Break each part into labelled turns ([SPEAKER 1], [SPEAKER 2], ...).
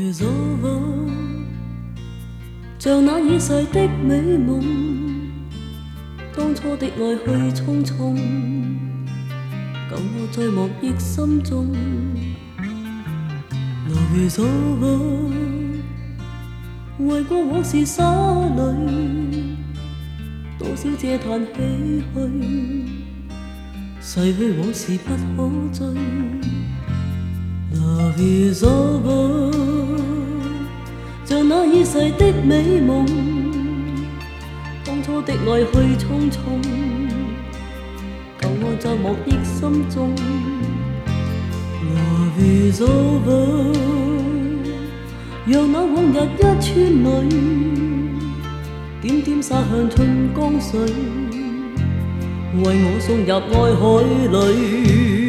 [SPEAKER 1] is over， 像那已逝的美夢，當初的愛去匆匆，舊我在莫憶心中。Love is over， 為過往事灑淚，多少嗟嘆唏噓，逝去往事不可追。Love is over， 像那已逝的美夢，當初的愛去匆匆，舊愛在莫憶心中。Love is over， 讓那往日一串淚，點點灑向春江水，為我送入愛海裏。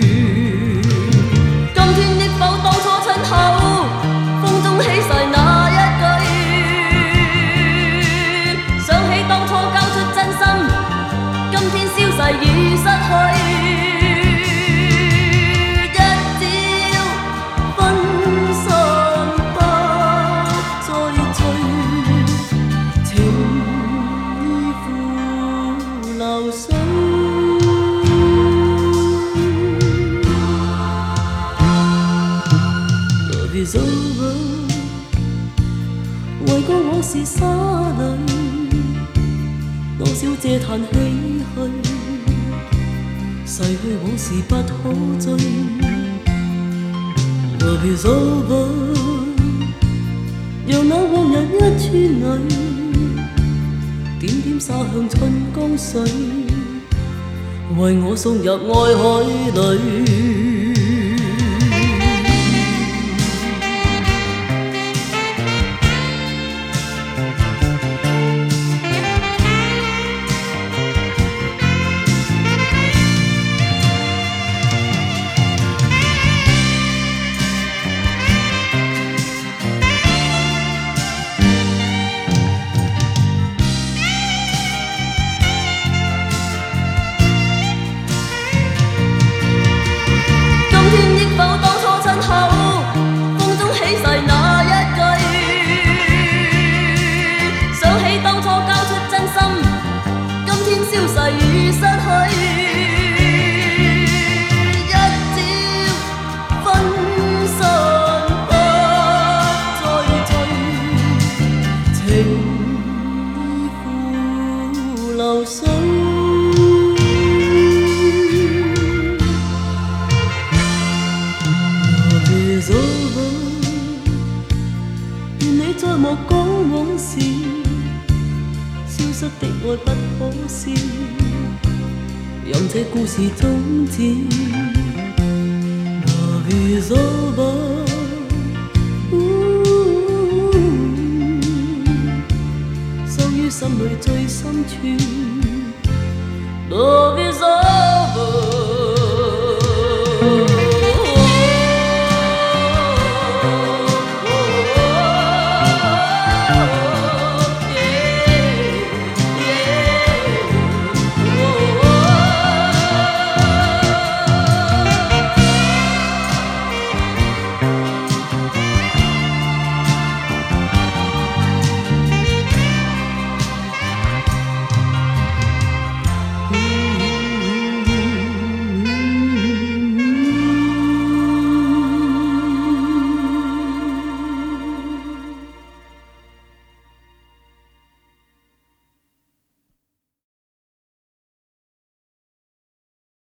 [SPEAKER 1] 當初親口，風中起誓那一句，想起當初交出真心，今天消逝已失去。一朝分散不再聚，情意付流水。Is over， 為過往事灑淚，多少嗟嘆唏噓，逝去往事不可追。Love is over， 讓那往日一串淚，點點灑向春江水，為我送入愛海裏。流水，Love is over， 願你再莫講往事，消失的愛不可笑，任這故事終止。Love is over， 收於心裏最深處。